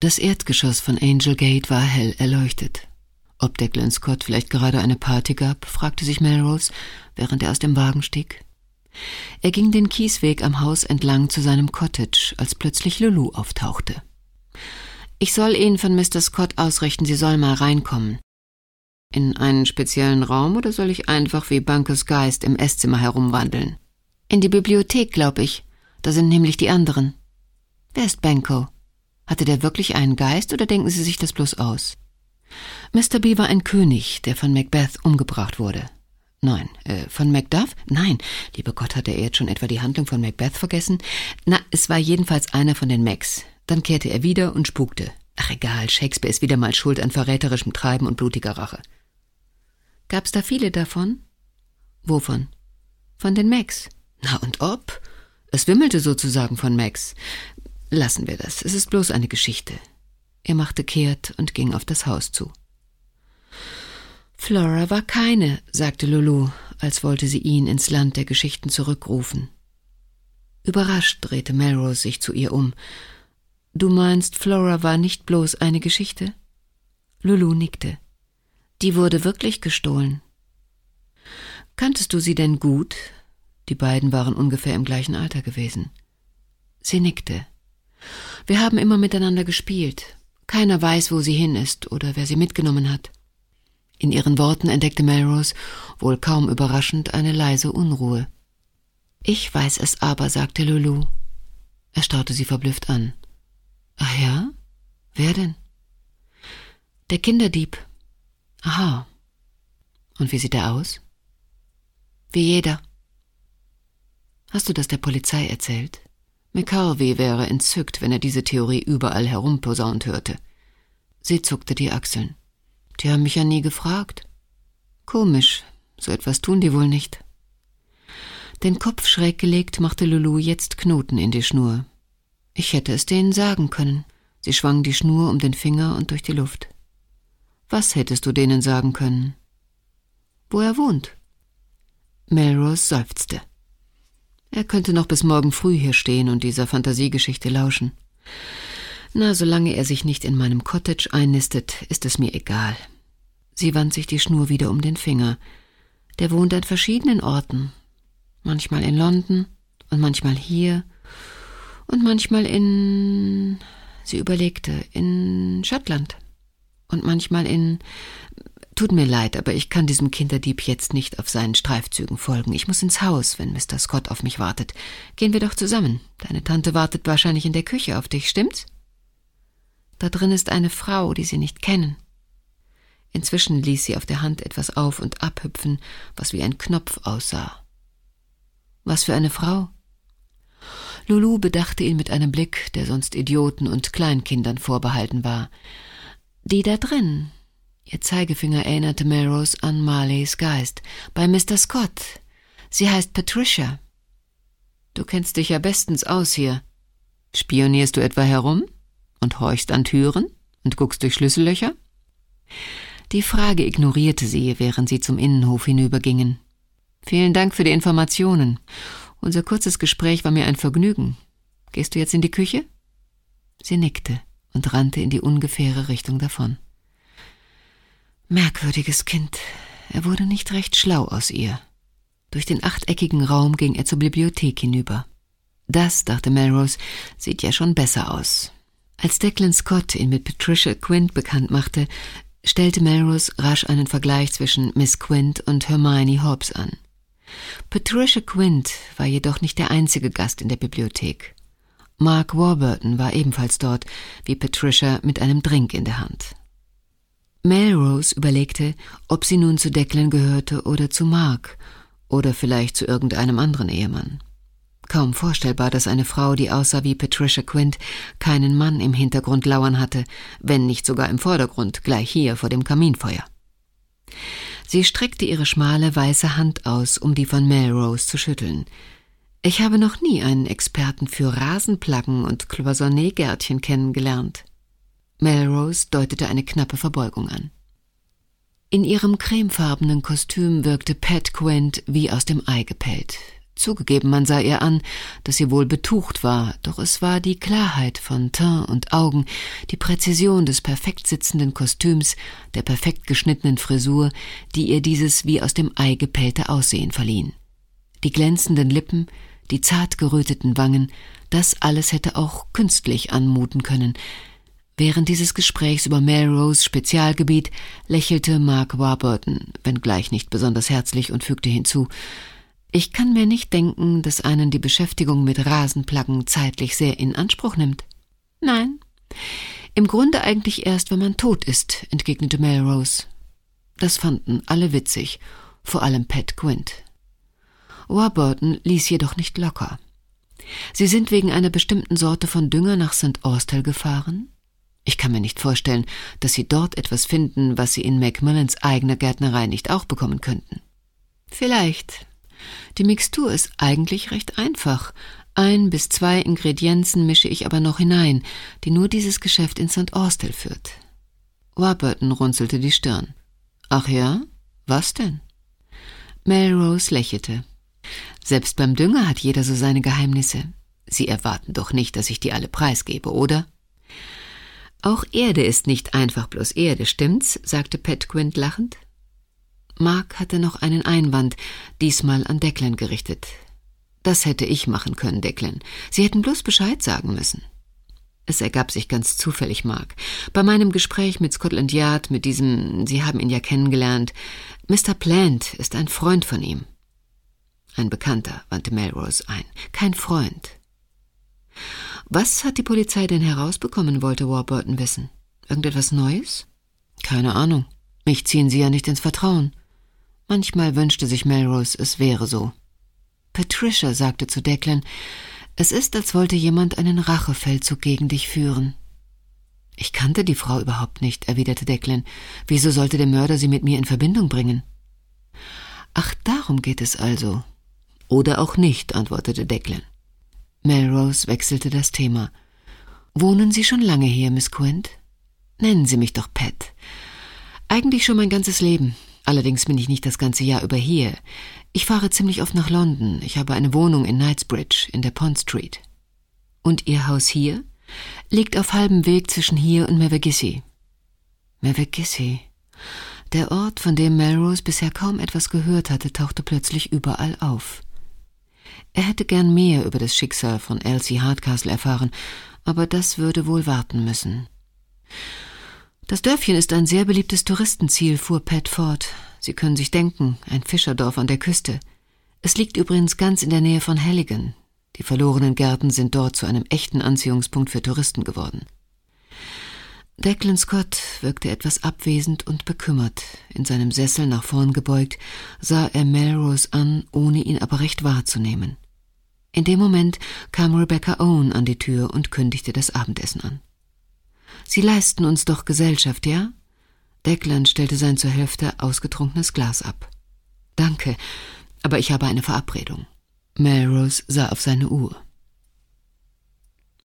Das Erdgeschoss von Angel Gate war hell erleuchtet. Ob Declan Scott vielleicht gerade eine Party gab, fragte sich Melrose, während er aus dem Wagen stieg. Er ging den Kiesweg am Haus entlang zu seinem Cottage, als plötzlich Lulu auftauchte. »Ich soll Ihnen von Mr. Scott ausrichten, Sie soll mal reinkommen. In einen speziellen Raum oder soll ich einfach wie Bunkers Geist im Esszimmer herumwandeln?« »In die Bibliothek, glaub ich. Da sind nämlich die anderen.« »Wer ist Banquo? Hatte der wirklich einen Geist oder denken Sie sich das bloß aus?« Mr. B war ein König, der von Macbeth umgebracht wurde. Nein, von Macduff? Nein, lieber Gott, hatte er jetzt schon etwa die Handlung von Macbeth vergessen? Na, es war jedenfalls einer von den Macs. Dann kehrte er wieder und spukte. Ach egal, Shakespeare ist wieder mal schuld an verräterischem Treiben und blutiger Rache. Gab's da viele davon? Wovon? Von den Macs. Na und ob? Es wimmelte sozusagen von Macs. Lassen wir das, es ist bloß eine Geschichte. Er machte kehrt und ging auf das Haus zu. Flora war keine, sagte Lulu, als wollte sie ihn ins Land der Geschichten zurückrufen. Überrascht drehte Melrose sich zu ihr um. »Du meinst, Flora war nicht bloß eine Geschichte?« Lulu nickte. »Die wurde wirklich gestohlen.« »Kanntest du sie denn gut?« Die beiden waren ungefähr im gleichen Alter gewesen. Sie nickte. »Wir haben immer miteinander gespielt. Keiner weiß, wo sie hin ist oder wer sie mitgenommen hat.« In ihren Worten entdeckte Melrose, wohl kaum überraschend, eine leise Unruhe. »Ich weiß es aber«, sagte Lulu. Er starrte sie verblüfft an. »Ach ja? Wer denn?« »Der Kinderdieb.« »Aha. Und wie sieht er aus?« »Wie jeder.« »Hast du das der Polizei erzählt?« McCarvey wäre entzückt, wenn er diese Theorie überall herumposaunt hörte. Sie zuckte die Achseln. »Die haben mich ja nie gefragt.« »Komisch, so etwas tun die wohl nicht.« Den Kopf schräg gelegt, machte Lulu jetzt Knoten in die Schnur. »Ich hätte es denen sagen können.« Sie schwang die Schnur um den Finger und durch die Luft. »Was hättest du denen sagen können?« »Wo er wohnt.« Melrose seufzte. Er könnte noch bis morgen früh hier stehen und dieser Fantasiegeschichte lauschen. »Na, solange er sich nicht in meinem Cottage einnistet, ist es mir egal.« Sie wand sich die Schnur wieder um den Finger. »Der wohnt an verschiedenen Orten. Manchmal in London und manchmal hier und manchmal in...« Sie überlegte, »in Schottland und manchmal in... Tut mir leid, aber ich kann diesem Kinderdieb jetzt nicht auf seinen Streifzügen folgen. Ich muss ins Haus, wenn Mr. Scott auf mich wartet. Gehen wir doch zusammen. Deine Tante wartet wahrscheinlich in der Küche auf dich, stimmt's? Da drin ist eine Frau, die Sie nicht kennen.« Inzwischen ließ sie auf der Hand etwas auf- und abhüpfen, was wie ein Knopf aussah. »Was für eine Frau?« Lulu bedachte ihn mit einem Blick, der sonst Idioten und Kleinkindern vorbehalten war. »Die da drin.« Ihr Zeigefinger erinnerte Melrose an Marleys Geist. »Bei Mr. Scott. Sie heißt Patricia.« »Du kennst dich ja bestens aus hier. Spionierst du etwa herum und horchst an Türen und guckst durch Schlüssellöcher?« Die Frage ignorierte sie, während sie zum Innenhof hinübergingen. »Vielen Dank für die Informationen. Unser kurzes Gespräch war mir ein Vergnügen. Gehst du jetzt in die Küche?« Sie nickte und rannte in die ungefähre Richtung davon. Merkwürdiges Kind. Er wurde nicht recht schlau aus ihr. Durch den achteckigen Raum ging er zur Bibliothek hinüber. Das, dachte Melrose, sieht ja schon besser aus. Als Declan Scott ihn mit Patricia Quint bekannt machte, stellte Melrose rasch einen Vergleich zwischen Miss Quint und Hermione Hobbs an. Patricia Quint war jedoch nicht der einzige Gast in der Bibliothek. Mark Warburton war ebenfalls dort, wie Patricia mit einem Drink in der Hand. Melrose überlegte, ob sie nun zu Declan gehörte oder zu Mark oder vielleicht zu irgendeinem anderen Ehemann. Kaum vorstellbar, dass eine Frau, die aussah wie Patricia Quint, keinen Mann im Hintergrund lauern hatte, wenn nicht sogar im Vordergrund, gleich hier vor dem Kaminfeuer. Sie streckte ihre schmale, weiße Hand aus, um die von Melrose zu schütteln. »Ich habe noch nie einen Experten für Rasenplaggen und Cloisonné-Gärtchen kennengelernt.« Melrose deutete eine knappe Verbeugung an. In ihrem cremefarbenen Kostüm wirkte Pat Quint wie aus dem Ei gepellt. Zugegeben, man sah ihr an, dass sie wohl betucht war, doch es war die Klarheit von Teint und Augen, die Präzision des perfekt sitzenden Kostüms, der perfekt geschnittenen Frisur, die ihr dieses wie aus dem Ei gepellte Aussehen verliehen. Die glänzenden Lippen, die zart geröteten Wangen, das alles hätte auch künstlich anmuten können. Während dieses Gesprächs über Melrose Spezialgebiet lächelte Mark Warburton, wenngleich nicht besonders herzlich, und fügte hinzu: »Ich kann mir nicht denken, dass einen die Beschäftigung mit Rasenplaggen zeitlich sehr in Anspruch nimmt.« »Nein, im Grunde eigentlich erst, wenn man tot ist«, entgegnete Melrose. Das fanden alle witzig, vor allem Pat Quint. Warburton ließ jedoch nicht locker. »Sie sind wegen einer bestimmten Sorte von Dünger nach St. Austell gefahren? Ich kann mir nicht vorstellen, dass Sie dort etwas finden, was Sie in Macmillans eigener Gärtnerei nicht auch bekommen könnten.« »Vielleicht. Die Mixtur ist eigentlich recht einfach. 1 bis 2 Ingredienzen mische ich aber noch hinein, die nur dieses Geschäft in St. Austell führt.« Warburton runzelte die Stirn. »Ach ja? Was denn?« Melrose lächelte. »Selbst beim Dünger hat jeder so seine Geheimnisse. Sie erwarten doch nicht, dass ich die alle preisgebe, oder?« »Auch Erde ist nicht einfach bloß Erde, stimmt's?«, sagte Pat Quint lachend. Mark hatte noch einen Einwand, diesmal an Declan gerichtet. »Das hätte ich machen können, Declan. Sie hätten bloß Bescheid sagen müssen.« Es ergab sich ganz zufällig, Mark. Bei meinem Gespräch mit Scotland Yard, mit diesem, Sie haben ihn ja kennengelernt, Mr. Plant ist ein Freund von ihm.« »Ein Bekannter«, wandte Melrose ein, »kein Freund.« »Was hat die Polizei denn herausbekommen?«, wollte Warburton wissen. »Irgendetwas Neues?« »Keine Ahnung. Mich ziehen Sie ja nicht ins Vertrauen.« Manchmal wünschte sich Melrose, es wäre so. Patricia sagte zu Declan: »Es ist, als wollte jemand einen Rachefeldzug gegen dich führen.« »Ich kannte die Frau überhaupt nicht«, erwiderte Declan. »Wieso sollte der Mörder sie mit mir in Verbindung bringen?« »Ach, darum geht es also.« »Oder auch nicht«, antwortete Declan. Melrose wechselte das Thema. »Wohnen Sie schon lange hier, Miss Quint?« »Nennen Sie mich doch Pat.« »Eigentlich schon mein ganzes Leben. Allerdings bin ich nicht das ganze Jahr über hier. Ich fahre ziemlich oft nach London. Ich habe eine Wohnung in Knightsbridge in der Pont Street.« »Und Ihr Haus hier?« »Liegt auf halbem Weg zwischen hier und Mevagissey.« Mevagissey. Der Ort, von dem Melrose bisher kaum etwas gehört hatte, tauchte plötzlich überall auf. Er hätte gern mehr über das Schicksal von Elsie Hardcastle erfahren, aber das würde wohl warten müssen. »Das Dörfchen ist ein sehr beliebtes Touristenziel«, fuhr Pat fort. »Sie können sich denken, ein Fischerdorf an der Küste. Es liegt übrigens ganz in der Nähe von Halligan. Die verlorenen Gärten sind dort zu einem echten Anziehungspunkt für Touristen geworden.« Declan Scott wirkte etwas abwesend und bekümmert. In seinem Sessel nach vorn gebeugt, sah er Melrose an, ohne ihn aber recht wahrzunehmen. In dem Moment kam Rebecca Owen an die Tür und kündigte das Abendessen an. »Sie leisten uns doch Gesellschaft, ja?« Declan stellte sein zur Hälfte ausgetrunkenes Glas ab. »Danke, aber ich habe eine Verabredung.« Melrose sah auf seine Uhr.